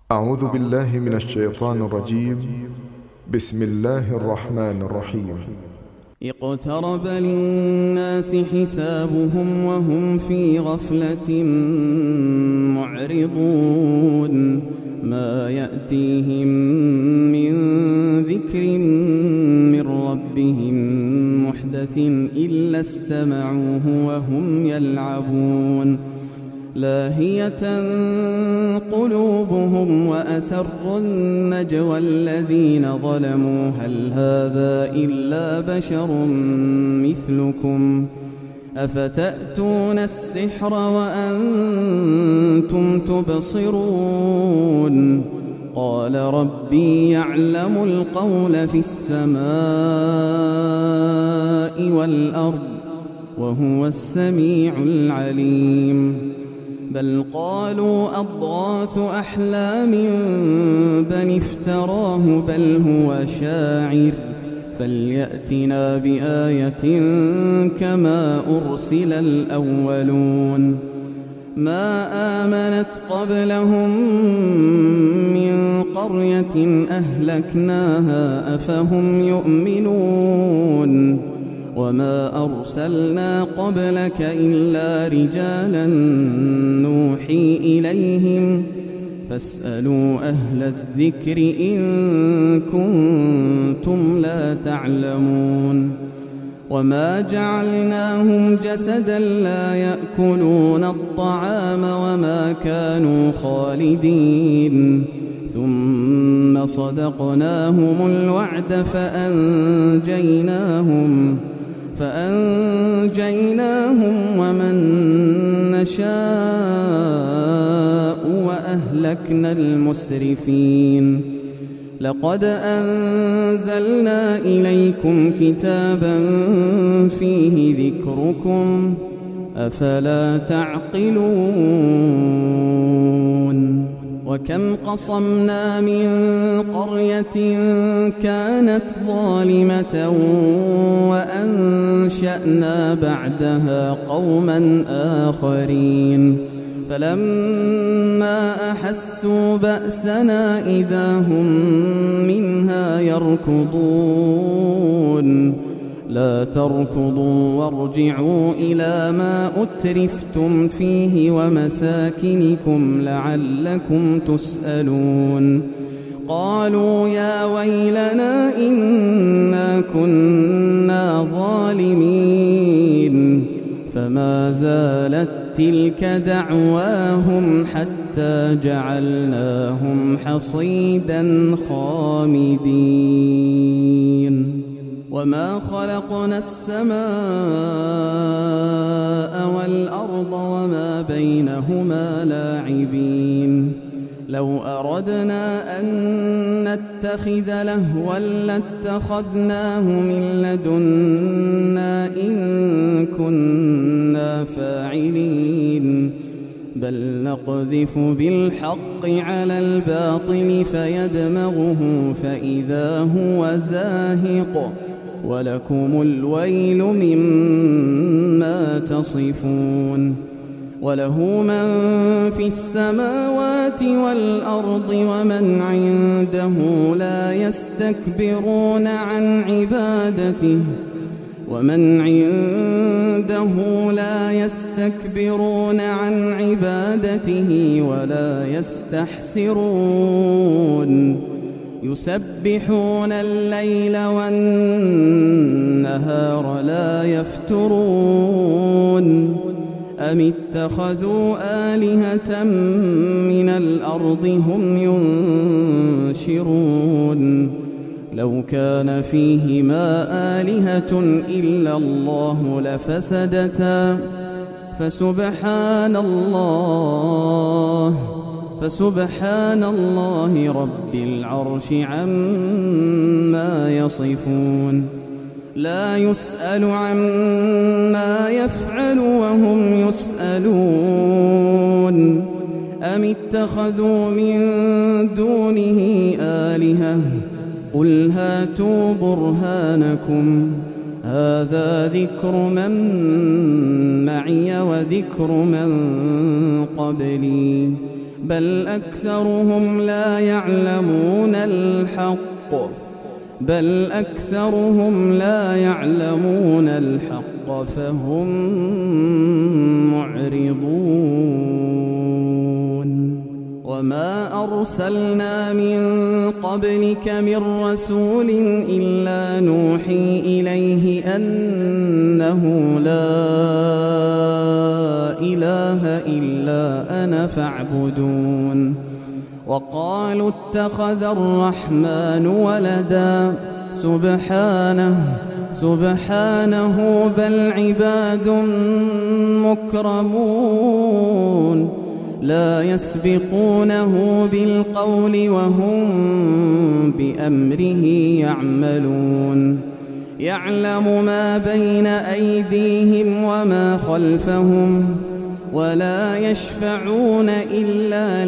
أعوذ بالله من الشيطان الرجيم. بسم الله الرحمن الرحيم. اقترب للناس حسابهم وهم في غفلة معرضون ما يأتيهم من ذكر من ربهم محدث إلا استمعوه وهم يلعبون لاهية قلوبهم وأسروا النجوى الذين ظلموا هل هذا إلا بشر مثلكم أفتأتون السحر وأنتم تبصرون قال ربي يعلم القول في السماء والأرض وهو السميع العليم بل قالوا أضغاث أحلام بل افتراه بل هو شاعر فليأتنا بآية كما أرسل الأولون ما آمنت قبلهم من قرية أهلكناها أفهم يؤمنون وما أرسلنا قبلك إلا رجالا نوحي إليهم فاسألوا أهل الذكر إن كنتم لا تعلمون وما جعلناهم جسدا لا يأكلون الطعام وما كانوا خالدين ثم صدقناهم الوعد فأنجيناهم ومن نشاء وأهلكنا المسرفين لقد أنزلنا إليكم كتابا فيه ذكركم أفلا تعقلون وكم قصمنا من قرية كانت ظالمة وأنشأنا بعدها قوما آخرين فلما أحسوا بأسنا إذا هم منها يركضون لا تركضوا وارجعوا إلى ما أترفتم فيه ومساكنكم لعلكم تسألون قالوا يا ويلنا إنا كنا ظالمين فما زالت تلك دعواهم حتى جعلناهم حصيدا خامدين وما خلقنا السماء والأرض وما بينهما لاعبين لو أردنا أن نتخذ لهوا لاتخذناه من لدنا إن كنا فاعلين بل نقذف بالحق على الباطل فيدمغه فإذا هو زاهق ولكم الويل مما تصفون وله من في السماوات والأرض ومن عنده لا يستكبرون عن عبادته ولا يستحسرون يسبحون الليل والنهار لا يفترون أم اتخذوا آلهة من الأرض هم ينشرون لو كان فيهما آلهة إلا الله لفسدتا فسبحان الله رب العرش عما يصفون لا يسأل عما يفعل وهم يسألون أم اتخذوا من دونه آلهة قل هاتوا برهانكم هذا ذكر من معي وذكر من قبلي بل أكثرهم لا يعلمون الحق فهم معرضون وما أرسلنا من قبلك من رسول إلا نوحي إليه أنه لا إله إلا أنا فاعبدون وقالوا اتخذ الرحمن ولدا سبحانه بل عباد مكرمون لا يسبقونه بالقول وهم بأمره يعملون يعلم ما بين أيديهم وما خلفهم ولا يشفعون إلا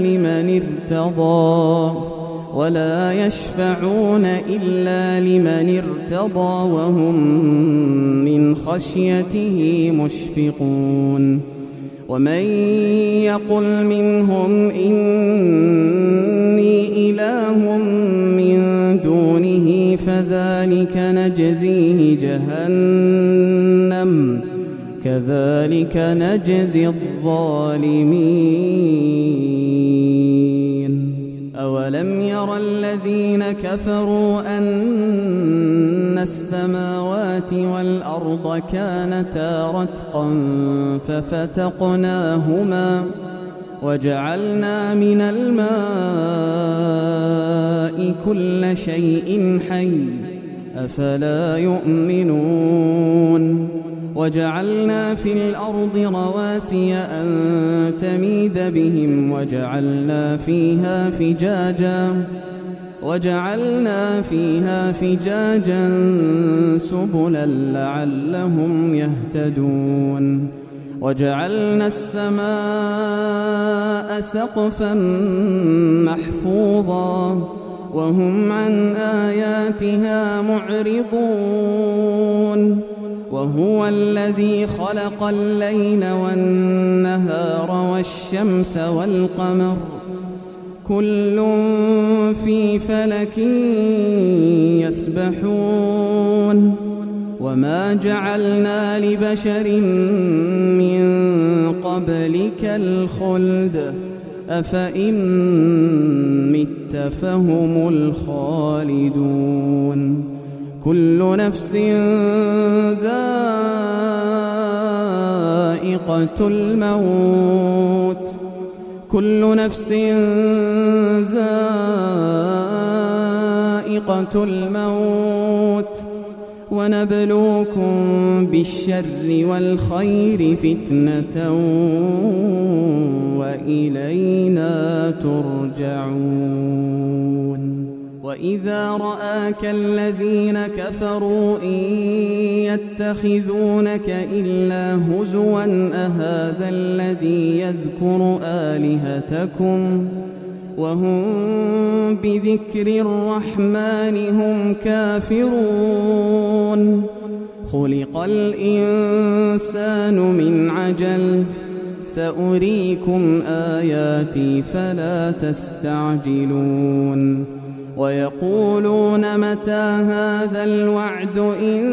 لمن ارتضى وهم من خشيته مشفقون ومن يقل منهم إني إله من دونه فذلك نجزيه جهنم كذلك نجزي الظالمين أولم ير الذين كفروا أن السماوات والأرض كانتا رتقا ففتقناهما وجعلنا من الماء كل شيء حي أفلا يؤمنون وجعلنا في الأرض رواسي أن تميد بهم وجعلنا فيها فجاجا سبلا لعلهم يهتدون وجعلنا السماء سقفا محفوظا وهم عن آياتها معرضون وهو الذي خلق الليل والنهار والشمس والقمر كل في فلك يسبحون وما جعلنا لبشر من قبلك الخلد أفإن مت فهم الخالدون كل نفس ذائقة الموت ونبلوكم بالشر والخير فتنة وإلينا ترجعون وإذا رآك الذين كفروا إن يتخذونك إلا هزوا أهذا الذي يذكر آلهتكم وهم بذكر الرحمن هم كافرون خلق الإنسان من عجل سأريكم آياتي فلا تستعجلون ويقولون متى هذا الوعد إن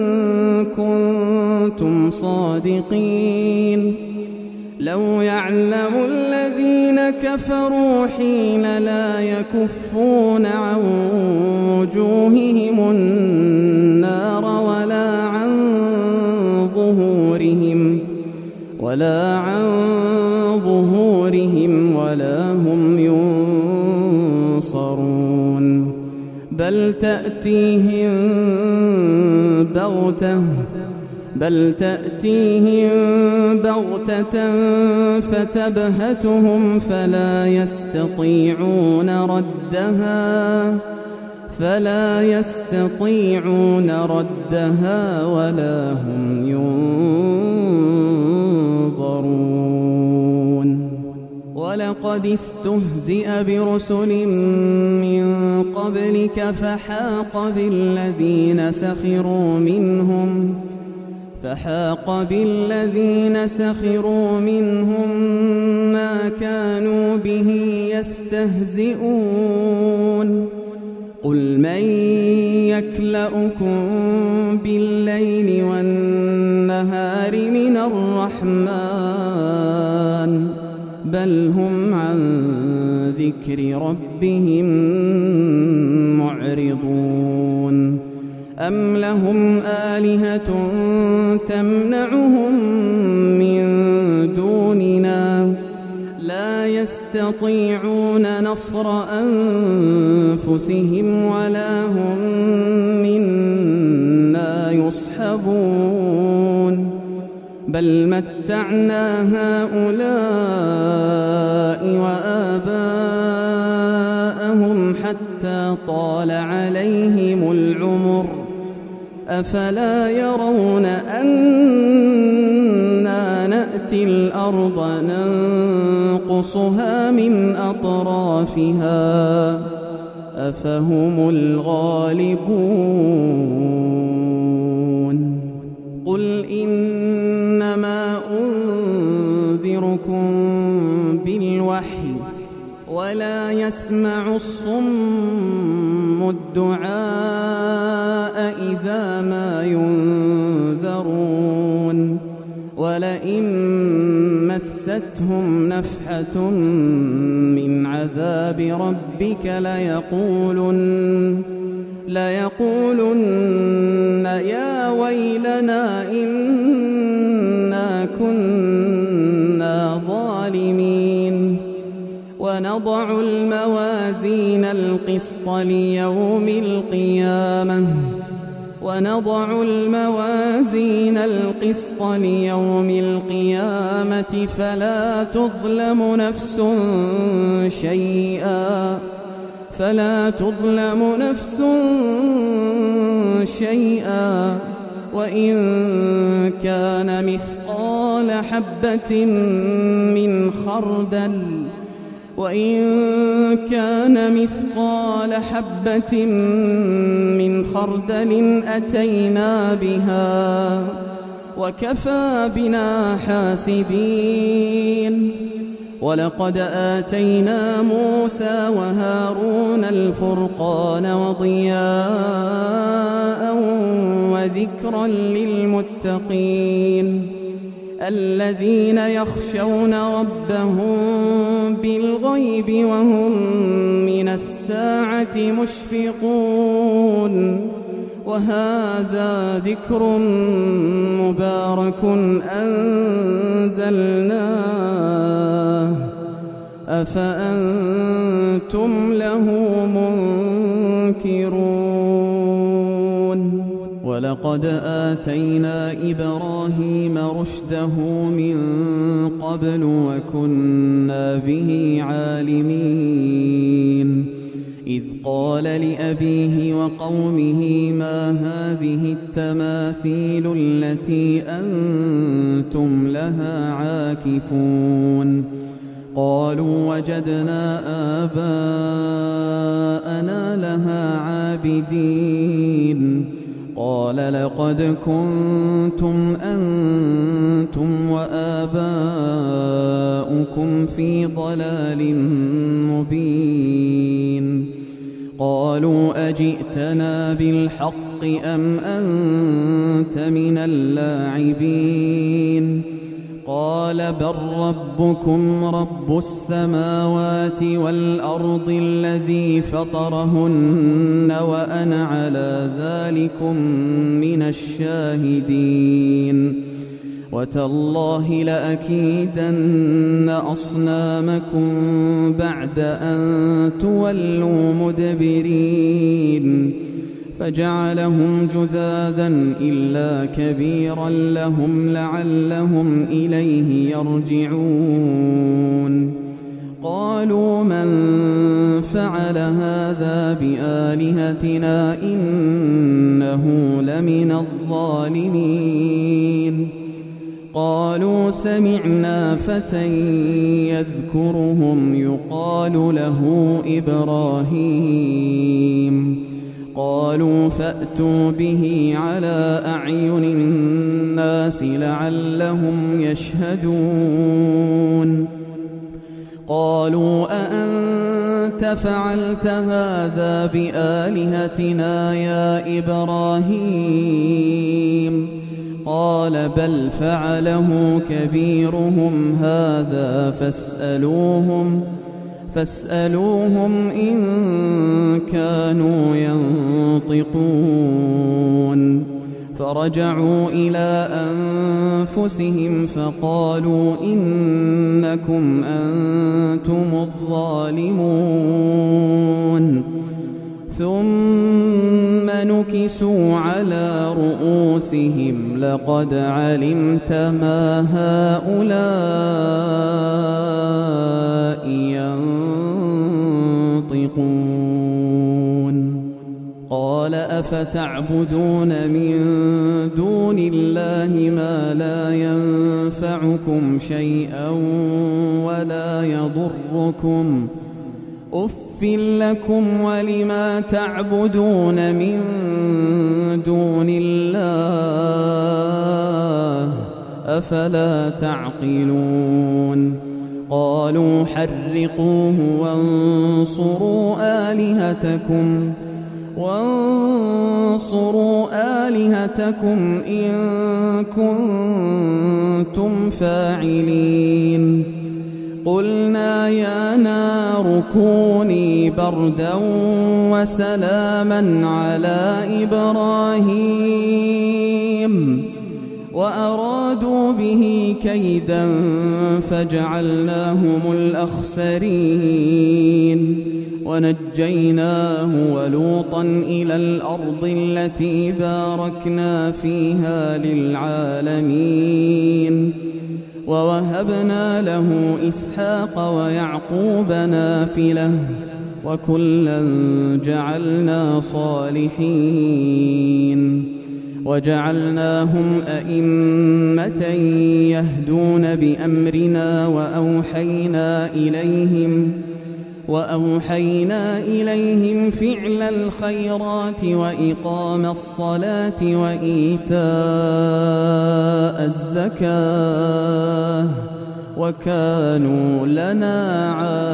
كنتم صادقين لو يعلم الذين كفروا حين لا يكفون عن وجوههم النار ولا عن ظهورهم ولا هم ينصرون بل تأتيهم بغتة فتبهتهم فلا يستطيعون ردها ولا هم ينظرون ولقد استهزئ برسل من قبلك فحاق بالذين سخروا منهم فحاق بالذين سخروا منهم ما كانوا به يستهزئون قل من يكلؤكم بالليل والنهار من الرحمن بل هم عن ذكر ربهم معرضون أم لهم آلهة تمنعهم من دوننا لا يستطيعون نصر أنفسهم ولا هم منا يصحبون بل متعنا هؤلاء وآباءهم حتى طال عليهم العمر أفلا يرون أنا نأتي الأرض ننقصها من أطرافها أفهم الغالبون قل إنما أنذركم بالوحي ولا يسمع الصم الدعاء إذا ما ينذرون ولئن مستهم نفحة من عذاب ربك ليقولن يا ويلنا إنا كنا ظالمين ونضع الموازين القسط ليوم القيامة فلا تظلم نفس شيئا وإن كان مثقال حبة من خردل أتينا بها وكفى بنا حاسبين ولقد آتينا موسى وهارون الفرقان وضياء وذكرا للمتقين الذين يخشون ربهم بالغيب وهم من الساعة مشفقون وهذا ذكر مبارك أنزلناه أفأنتم له منكرون ولقد آتينا إبراهيم رشده من قبل وكنا به عالمين إذ قال لأبيه وقومه ما هذه التماثيل التي أنتم لها عاكفون قالوا وجدنا آباءنا لها عابدين قال لقد كنتم أنتم وآباؤكم في ضلال مبين قالوا أجئتنا بالحق أم أنت من اللاعبين قال بل ربكم رب السماوات والأرض الذي فطرهن وأنا على ذلكم من الشاهدين وتالله لأكيدن أصنامكم بعد أن تولوا مدبرين فجعلهم جذاذا إلا كبيرا لهم لعلهم إليه يرجعون قالوا من فعل هذا بآلهتنا إنه لمن الظالمين قالوا سمعنا فتى يذكرهم يقال له إبراهيم قالوا فأتوا به على أعين الناس لعلهم يشهدون قالوا أأنت فعلت هذا بآلهتنا يا إبراهيم قال بل فعله كبيرهم هذا فاسألوهم إن كانوا ينطقون فرجعوا إلى أنفسهم فقالوا إنكم أنتم الظالمون ثم نكسوا على رؤوسهم لقد علمت ما هؤلاء ينطقون قال أفتعبدون من دون الله ما لا ينفعكم شيئا ولا يضركم أف لكم ولما تعبدون من دون الله أفلا تعقلون قالوا حرقوه وانصروا آلهتكم إن كنتم فاعلين قلنا يا نار كوني بردا وسلاما على إبراهيم وأرادوا به كيدا فجعلناهم الأخسرين ونجيناه ولوطا إلى الأرض التي باركنا فيها للعالمين ووهبنا له إسحاق ويعقوب نافلة وكلا جعلنا صالحين وجعلناهم أئمة يهدون بأمرنا وأوحينا إليهم فعل الخيرات وإقام الصلاة وإيتاء الزكاة وكانوا لنا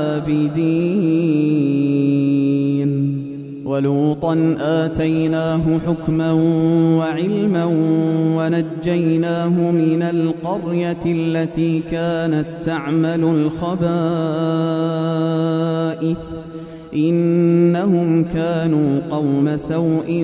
عابدين ولوطا آتيناه حكما وعلما ونجيناه من القرية التي كانت تعمل الخبائث إنهم كانوا قوم سوء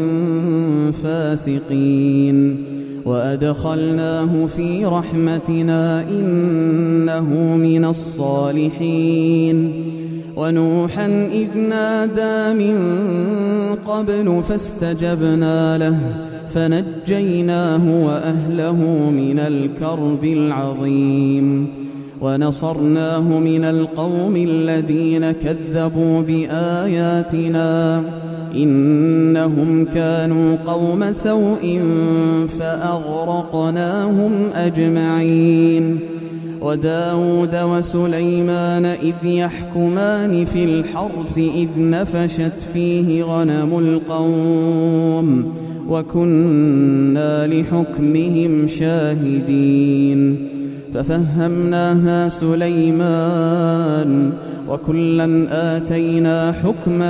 فاسقين وأدخلناه في رحمتنا إنه من الصالحين ونوحا إذ نادى من قبل فاستجبنا له فنجيناه وأهله من الكرب العظيم ونصرناه من القوم الذين كذبوا بآياتنا إنهم كانوا قوم سوء فأغرقناهم أجمعين وداود وسليمان إذ يحكمان في الحرث إذ نفشت فيه غنم القوم وكنا لحكمهم شاهدين ففهمناها سليمان وكلا آتينا حكما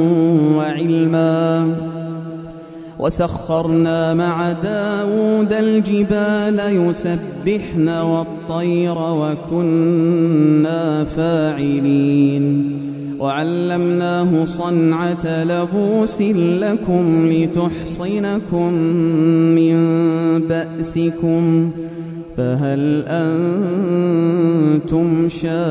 وعلما وسخرنا مع داود الجبال يسبحن والطير وكنا فاعلين وعلمناه صنعة لبوس لكم لتحصنكم من بأسكم فهل أنتم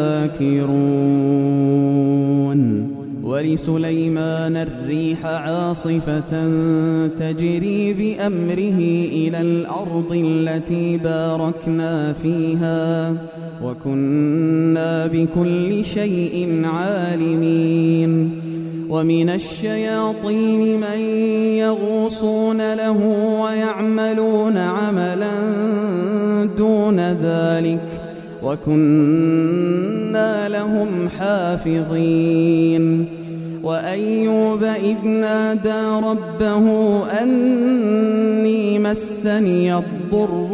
شاكرون ولسليمان الريح عاصفة تجري بأمره إلى الأرض التي باركنا فيها وكنا بكل شيء عالمين ومن الشياطين من يغوصون له ويعملون عملا دون ذلك وكنا لهم حافظين وأيوب إذ نادى ربه أني مسني الضر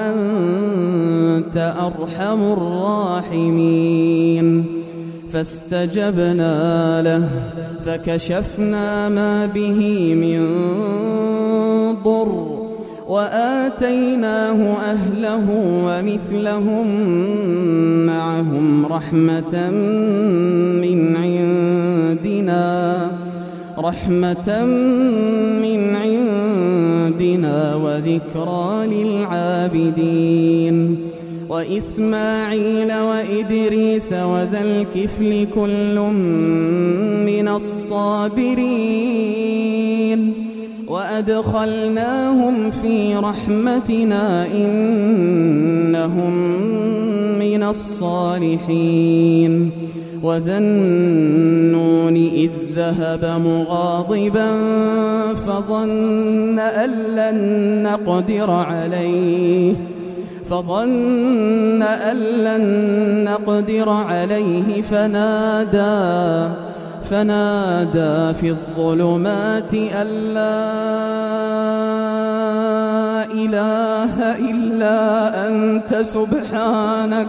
وأنت أرحم الراحمين فاستجبنا له فكشفنا ما به من ضر وآتيناه أهله ومثلهم معهم رحمة من عندنا وذكرى للعابدين وإسماعيل وإدريس وذا الكفل كل من الصابرين وأدخلناهم في رحمتنا إنهم من الصالحين وذا النون إذ ذهب مغاضبا فظن أن لن نقدر عليه فنادى في الظلمات أن لا إله إلا أنت سبحانك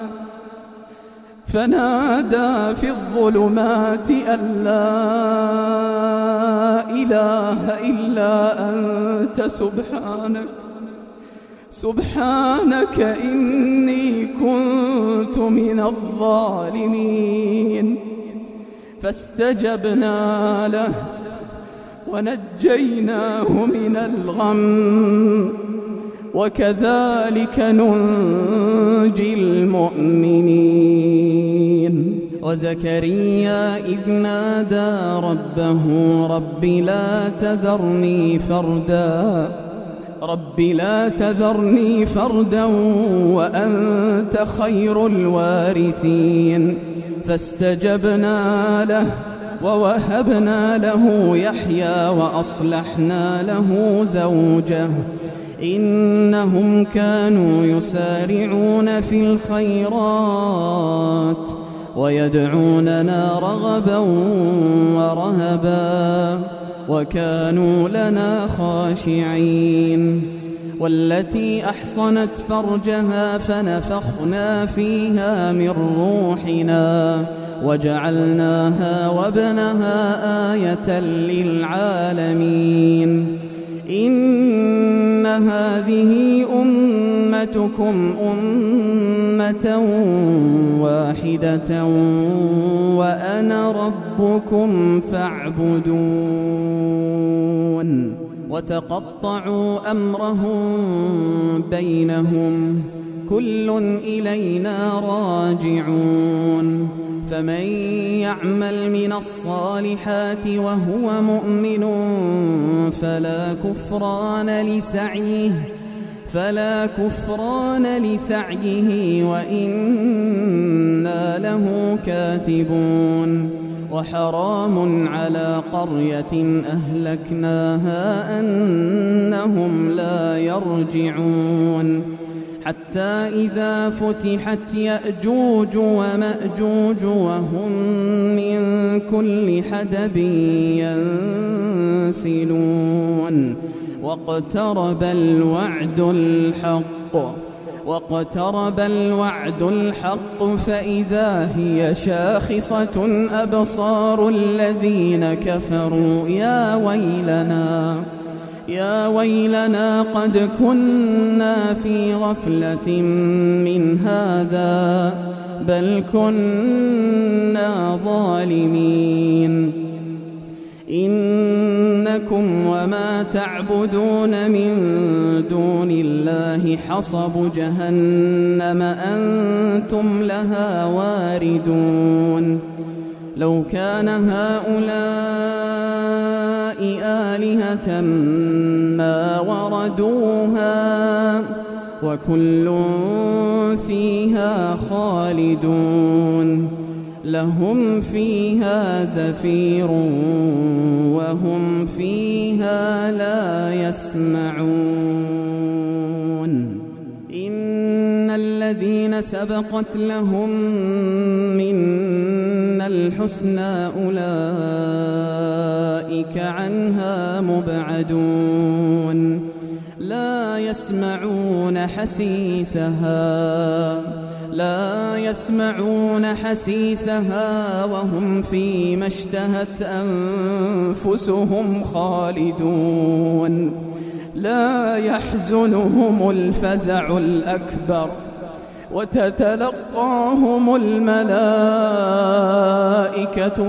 سبحانك إني كنت من الظالمين فاستجبنا له ونجيناه من الغم وكذلك ننجي المؤمنين وزكريا إذ نادى ربه رب لا تذرني فردا وأنت خير الوارثين فاستجبنا له ووهبنا له يحيى وأصلحنا له زوجه إنهم كانوا يسارعون في الخيرات ويدعوننا رغبا ورهبا وكانوا لنا خاشعين والتي أحصنت فرجها فنفخنا فيها من روحنا وجعلناها وابنها آية للعالمين إن هذه أمتكم أمة واحدة وأنا ربكم فاعبدون وتقطعوا أمرهم بينهم كل إلينا راجعون فمن يعمل من الصالحات وهو مؤمن فلا كفران لسعيه وإنا له كاتبون وحرام على قرية أهلكناها أنهم لا يرجعون حتى إذا فتحت يأجوج ومأجوج وهم من كل حدب ينسلون واقترب الوعد الحق فإذا هي شاخصة أبصار الذين كفروا يا ويلنا قد كنا في غفلة من هذا بل كنا ظالمين إنكم وما تعبدون من دون الله حصب جهنم أنتم لها واردون لو كان هؤلاء آلهة ما وردوها وكل فيها خالدون لهم فيها زفير وهم فيها لا يسمعون إن الذين الذين سبقت لهم منا الحسنى أولئك عنها مبعدون لا يسمعون حسيسها وهم فيما اشتهت أنفسهم خالدون لا يحزنهم الفزع الأكبر وتتلقاهم الملائكة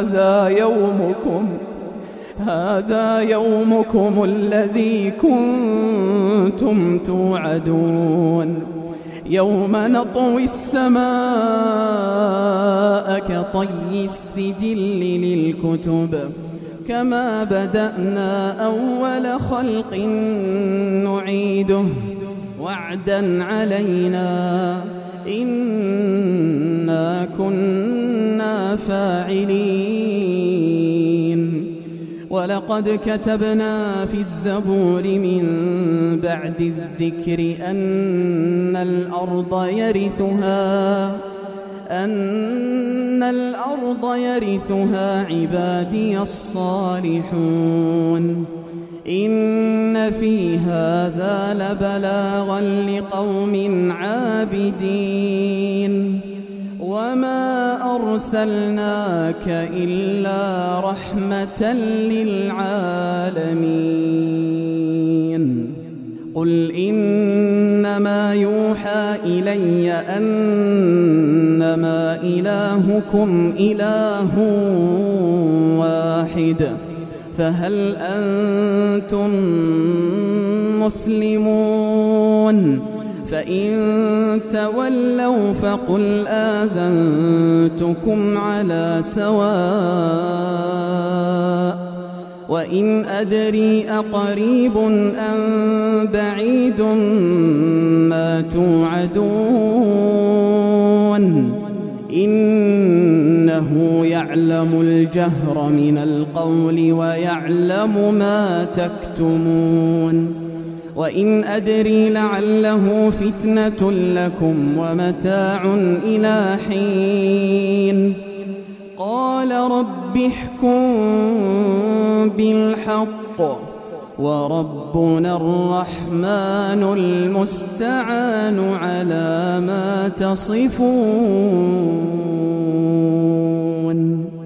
هذا يومكم الذي كنتم توعدون يوم نطوي السماء كطي السجل للكتب كما بدأنا أول خلق نعيده وعدا علينا إنا كنا فاعلين ولقد كتبنا في الزبور من بعد الذكر أن الأرض يرثها عبادي الصالحون إن في هذا لبلاغا لقوم عابدين وما أرسلناك إلا رحمة للعالمين قل إنما يوحى إلي أنما إلهكم إله واحد فهل أنتم مسلمون فإن تولوا فقل آذنتكم على سواء وإن أدري أقريب أم بعيد ما توعدون إنه يعلم الجهر من القول ويعلم ما تكتمون وإن أدري لعله فتنة لكم ومتاع إلى حين قال رب احكم بالحق وربنا الرحمن المستعان على ما تصفون